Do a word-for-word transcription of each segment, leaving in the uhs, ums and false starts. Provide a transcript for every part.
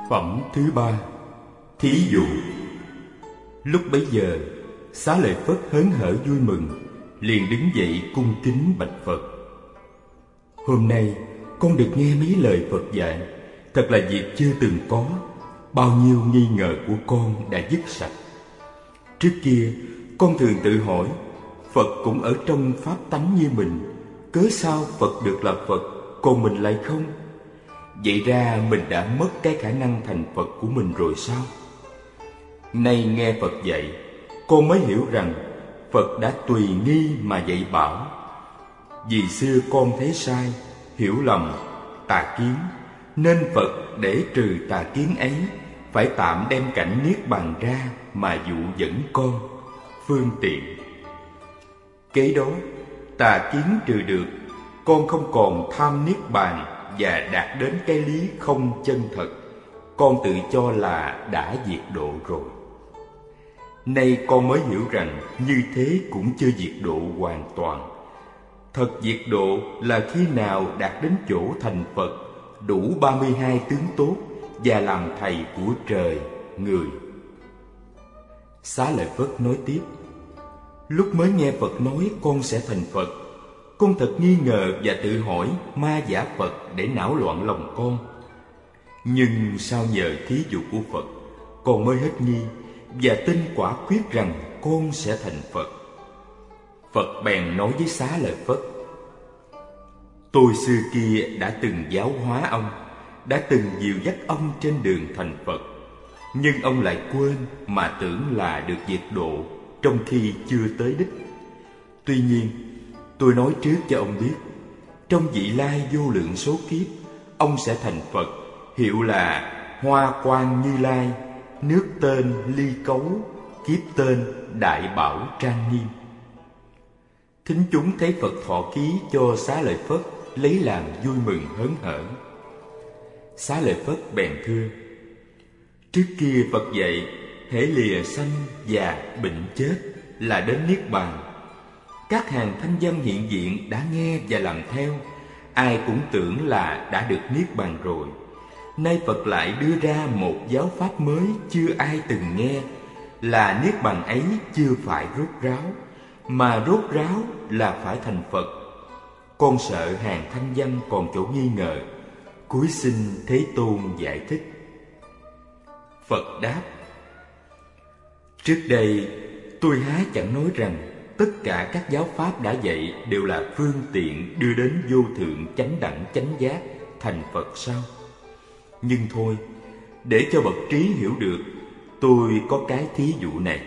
Phẩm thứ ba. Thí dụ. Lúc bấy giờ, Xá Lợi Phất hớn hở vui mừng, liền đứng dậy cung kính bạch Phật: Hôm nay con được nghe mấy lời Phật dạy, thật là việc chưa từng có. Bao nhiêu nghi ngờ của con đã dứt sạch. Trước kia con thường tự hỏi, Phật cũng ở trong pháp tánh như mình, cớ sao Phật được là Phật, còn mình lại không? Vậy ra mình đã mất cái khả năng thành Phật của mình rồi sao? Nay nghe Phật dạy, con mới hiểu rằng Phật đã tùy nghi mà dạy bảo. Vì xưa con thấy sai, hiểu lầm, tà kiến, nên Phật để trừ tà kiến ấy, phải tạm đem cảnh niết bàn ra mà dụ dẫn con, phương tiện. Kế đó, tà kiến trừ được, con không còn tham niết bàn và đạt đến cái lý không chân thật. Con tự cho là đã diệt độ rồi. Nay con mới hiểu rằng như thế cũng chưa diệt độ hoàn toàn. Thật diệt độ là khi nào đạt đến chỗ thành Phật, đủ ba mươi hai tướng tốt và làm thầy của trời, người. Xá Lợi Phất nói tiếp: Lúc mới nghe Phật nói con sẽ thành Phật, con thật nghi ngờ và tự hỏi ma giả Phật để não loạn lòng con. Nhưng sau nhờ thí dụ của Phật, con mới hết nghi và tin quả quyết rằng con sẽ thành Phật. Phật bèn nói với Xá Lợi Phất: Tôi xưa kia đã từng giáo hóa ông, đã từng dìu dắt ông trên đường thành Phật, nhưng ông lại quên mà tưởng là được diệt độ, trong khi chưa tới đích. Tuy nhiên, tôi nói trước cho ông biết, trong vị lai vô lượng số kiếp, ông sẽ thành Phật, hiệu là Hoa Quang Như Lai, nước tên Ly Cấu, kiếp tên Đại Bảo Trang Nghiêm. Thính chúng thấy Phật thọ ký cho Xá Lợi Phất, lấy làm vui mừng hớn hở. Xá Lợi Phất bèn thưa: Trước kia Phật dạy, hễ lìa sanh già bệnh chết là đến niết bàn. Các hàng thanh văn hiện diện đã nghe và làm theo, ai cũng tưởng là đã được niết bàn rồi. Nay Phật lại đưa ra một giáo pháp mới chưa ai từng nghe, là niết bàn ấy chưa phải rốt ráo, mà rốt ráo là phải thành Phật. Con sợ hàng thanh văn còn chỗ nghi ngờ, cúi xin Thế Tôn giải thích. Phật đáp: Trước đây tôi há chẳng nói rằng tất cả các giáo pháp đã dạy đều là phương tiện đưa đến vô thượng chánh đẳng chánh giác thành Phật sao? Nhưng thôi, để cho bậc trí hiểu được, tôi có cái thí dụ này.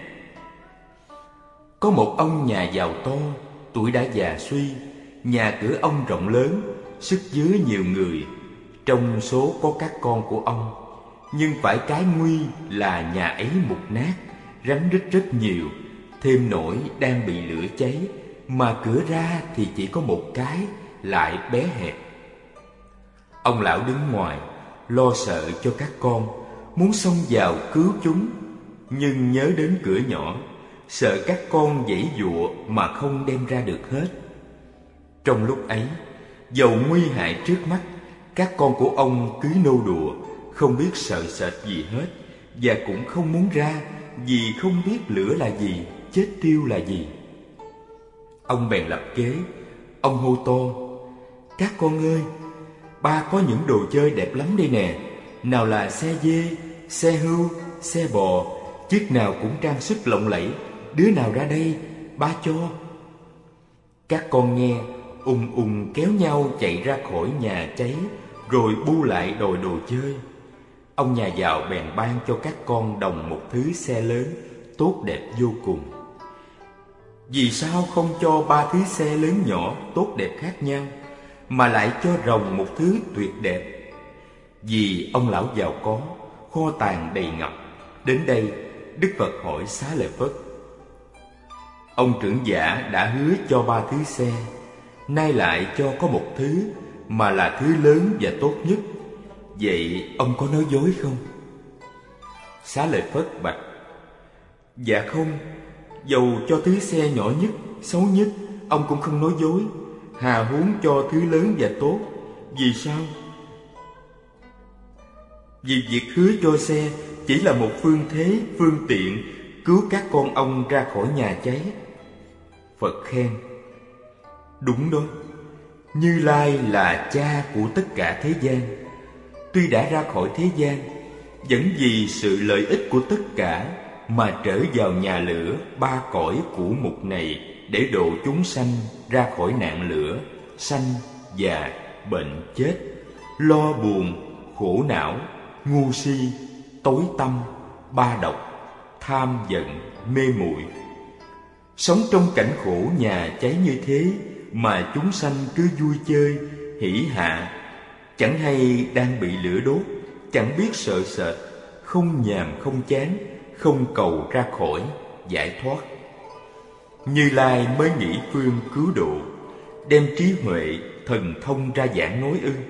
Có một ông nhà giàu to, tuổi đã già suy, nhà cửa ông rộng lớn, sức chứa nhiều người. Trong số có các con của ông, nhưng phải cái nguy là nhà ấy mục nát, rắn rít rất nhiều, thêm nỗi đang bị lửa cháy, mà cửa ra thì chỉ có một cái, lại bé hẹp. Ông lão đứng ngoài, lo sợ cho các con, muốn xông vào cứu chúng, nhưng nhớ đến cửa nhỏ, sợ các con giãy giụa mà không đem ra được hết. Trong lúc ấy, dầu nguy hại trước mắt, các con của ông cứ nô đùa, không biết sợ sệt gì hết, và cũng không muốn ra, vì không biết lửa là gì, chết tiêu là gì. Ông bèn lập kế, ông hô to: Các con ơi, ba có những đồ chơi đẹp lắm đây nè, nào là xe dê, xe hươu, xe bò, chiếc nào cũng trang sức lộng lẫy, đứa nào ra đây, ba cho. Các con nghe, ùng ùng kéo nhau chạy ra khỏi nhà cháy, rồi bu lại đòi đồ chơi. Ông nhà giàu bèn ban cho các con đồng một thứ xe lớn, tốt đẹp vô cùng. Vì sao không cho ba thứ xe lớn nhỏ tốt đẹp khác nhau, mà lại cho rồng một thứ tuyệt đẹp? Vì ông lão giàu có, kho tàng đầy ngập. Đến đây, Đức Phật hỏi Xá Lợi Phất: Ông trưởng giả đã hứa cho ba thứ xe, nay lại cho có một thứ, mà là thứ lớn và tốt nhất. Vậy ông có nói dối không? Xá Lợi Phất bạch: Dạ không, dầu cho thứ xe nhỏ nhất, xấu nhất, ông cũng không nói dối, hà huống cho thứ lớn và tốt. Vì sao? Vì việc hứa cho xe chỉ là một phương thế, phương tiện cứu các con ông ra khỏi nhà cháy. Phật khen: đúng đó, Như Lai là cha của tất cả thế gian. Tuy đã ra khỏi thế gian, vẫn vì sự lợi ích của tất cả mà trở vào nhà lửa ba cõi cũ mục này, để độ chúng sanh ra khỏi nạn lửa, sanh, già, bệnh, chết, lo buồn, khổ não, ngu si, tối tăm, ba độc, tham giận, mê muội. Sống trong cảnh khổ nhà cháy như thế mà chúng sanh cứ vui chơi, hỷ hạ, chẳng hay đang bị lửa đốt, chẳng biết sợ sệt, không nhàm không chán, không cầu ra khỏi, giải thoát. Như Lai mới nghĩ phương cứu độ, đem trí huệ, thần thông ra giảng nói ư?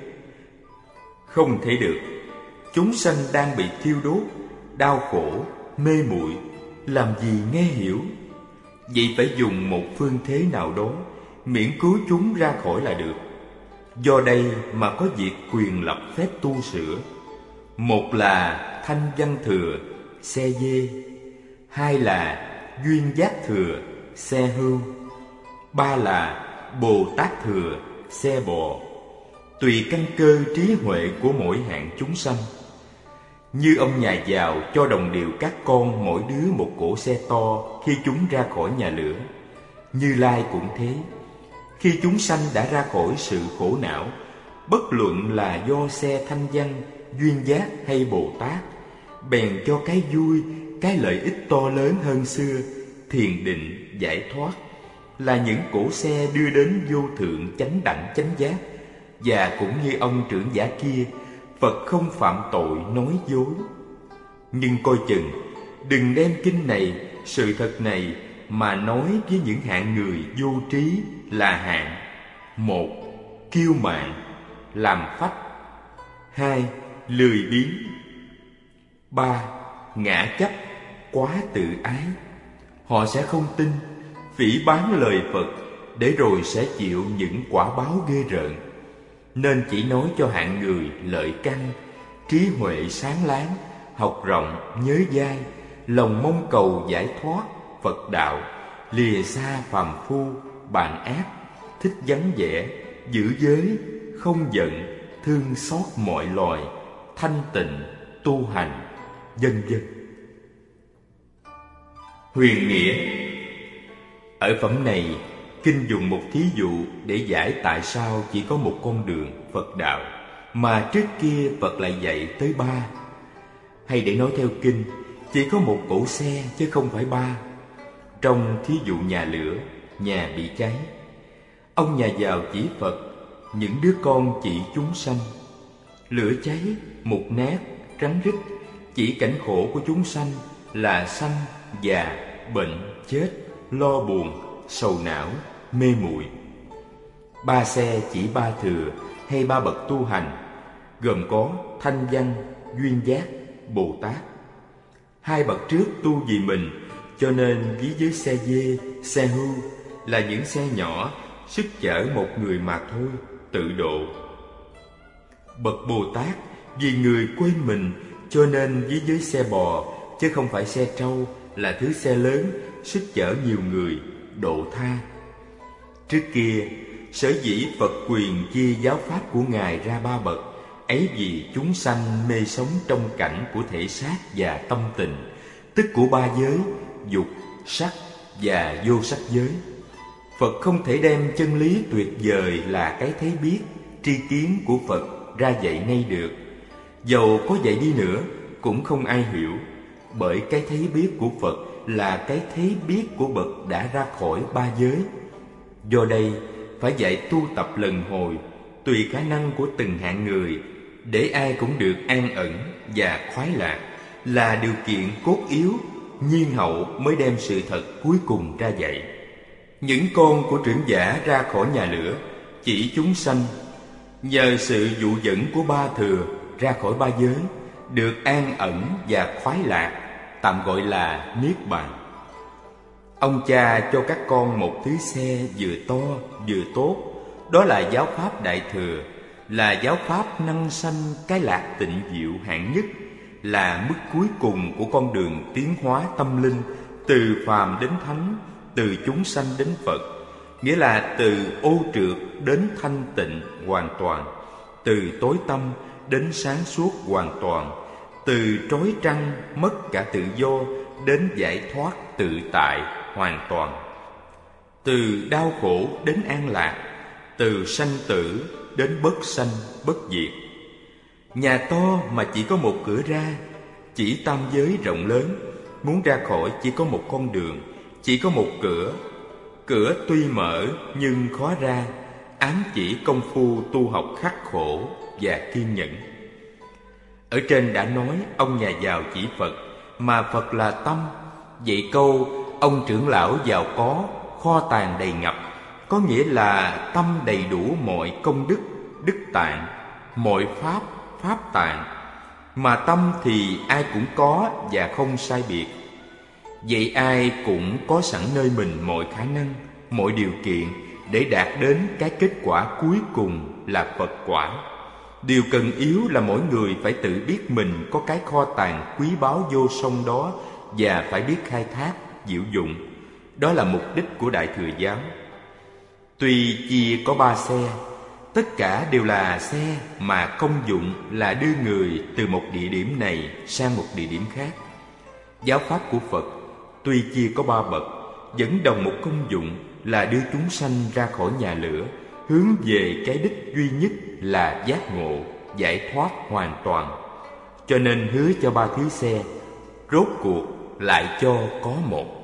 Không thể được. Chúng sanh đang bị thiêu đốt, đau khổ, mê muội, làm gì nghe hiểu. Vậy phải dùng một phương thế nào đó, miễn cứu chúng ra khỏi là được. Do đây mà có việc quyền lập phép tu sửa. Một là thanh văn thừa, xe dê. Hai là duyên giác thừa, xe hưu. Ba là Bồ Tát thừa, xe bò. Tùy căn cơ trí huệ của mỗi hạng chúng sanh. Như ông nhà giàu cho đồng đều các con mỗi đứa một cỗ xe to khi chúng ra khỏi nhà lửa, Như Lai cũng thế. Khi chúng sanh đã ra khỏi sự khổ não, bất luận là do xe thanh văn, duyên giác hay Bồ Tát, bèn cho cái vui, cái lợi ích to lớn hơn xưa, thiền định, giải thoát, là những cỗ xe đưa đến vô thượng chánh đẳng chánh giác. Và cũng như ông trưởng giả kia, Phật không phạm tội nói dối. Nhưng coi chừng, đừng đem kinh này, sự thật này mà nói với những hạng người vô trí là hạng: một, kiêu mạn, làm phách. Hai, lười biếng. Ba, ngã chấp, quá tự ái. Họ sẽ không tin, phỉ báng lời Phật, để rồi sẽ chịu những quả báo ghê rợn. Nên chỉ nói cho hạng người lợi căn, trí huệ sáng láng, học rộng, nhớ dai, lòng mong cầu giải thoát Phật đạo, lìa xa phàm phu, bạn ác, thích vắng vẻ, giữ giới, không giận, thương xót mọi loài, thanh tịnh, tu hành, vân vân. Huyền nghĩa. Ở phẩm này, kinh dùng một thí dụ để giải tại sao chỉ có một con đường Phật đạo, mà trước kia Phật lại dạy tới ba. Hay để nói theo kinh, chỉ có một cỗ xe chứ không phải ba. Trong thí dụ nhà lửa, nhà bị cháy, ông nhà giàu chỉ Phật, những đứa con chỉ chúng sanh. Lửa cháy, mục nát, rắn rít, chỉ cảnh khổ của chúng sanh là sanh, già, bệnh, chết, lo buồn, sầu não, mê muội. Ba xe chỉ ba thừa hay ba bậc tu hành, gồm có thanh văn, duyên giác, Bồ Tát. Hai bậc trước tu vì mình, cho nên ví với xe dê, xe hưu là những xe nhỏ, sức chở một người mà thôi, tự độ. Bậc Bồ Tát vì người quên mình, cho nên ví với xe bò, chứ không phải xe trâu, là thứ xe lớn, sức chở nhiều người, độ tha. Trước kia, sở dĩ Phật quyền chia giáo pháp của Ngài ra ba bậc, ấy vì chúng sanh mê sống trong cảnh của thể xác và tâm tình, tức của ba giới, dục, sắc và vô sắc giới. Phật không thể đem chân lý tuyệt vời là cái thấy biết, tri kiến của Phật ra dạy ngay được. Dầu có dạy đi nữa, cũng không ai hiểu, bởi cái thấy biết của Phật là cái thấy biết của bậc đã ra khỏi ba giới. Do đây, phải dạy tu tập lần hồi, tùy khả năng của từng hạng người, để ai cũng được an ẩn và khoái lạc, là điều kiện cốt yếu, nhiên hậu mới đem sự thật cuối cùng ra dạy. Những con của trưởng giả ra khỏi nhà lửa, chỉ chúng sanh, nhờ sự dụ dẫn của ba thừa ra khỏi ba giới, được an ẩn và khoái lạc, tạm gọi là niết bàn. Ông cha cho các con một thứ xe vừa to vừa tốt, đó là giáo pháp đại thừa, là giáo pháp năng sanh cái lạc tịnh diệu hạng nhất, là mức cuối cùng của con đường tiến hóa tâm linh từ phàm đến thánh, từ chúng sanh đến Phật, nghĩa là từ ô trượt đến thanh tịnh hoàn toàn, từ tối tăm đến sáng suốt hoàn toàn, từ trói trăng mất cả tự do đến giải thoát tự tại hoàn toàn, từ đau khổ đến an lạc, từ sanh tử đến bất sanh bất diệt. Nhà to mà chỉ có một cửa ra, chỉ tam giới rộng lớn, muốn ra khỏi chỉ có một con đường, chỉ có một cửa. Cửa tuy mở nhưng khó ra, ám chỉ công phu tu học khắc khổ và kiên nhẫn. Ở trên đã nói ông nhà giàu chỉ Phật, mà Phật là tâm. Vậy câu ông trưởng lão giàu có, kho tàng đầy ngập, có nghĩa là tâm đầy đủ mọi công đức, đức tạng, mọi pháp, pháp tạng. Mà tâm thì ai cũng có và không sai biệt. Vậy ai cũng có sẵn nơi mình mọi khả năng, mọi điều kiện để đạt đến cái kết quả cuối cùng là Phật quả. Điều cần yếu là mỗi người phải tự biết mình có cái kho tàng quý báu vô song đó và phải biết khai thác, diệu dụng. Đó là mục đích của Đại Thừa Giáo. Tuy chia có ba xe, tất cả đều là xe mà công dụng là đưa người từ một địa điểm này sang một địa điểm khác. Giáo pháp của Phật tuy chia có ba bậc, vẫn đồng một công dụng là đưa chúng sanh ra khỏi nhà lửa, hướng về cái đích duy nhất là giác ngộ, giải thoát hoàn toàn. Cho nên hứa cho ba thứ xe, rốt cuộc lại cho có một.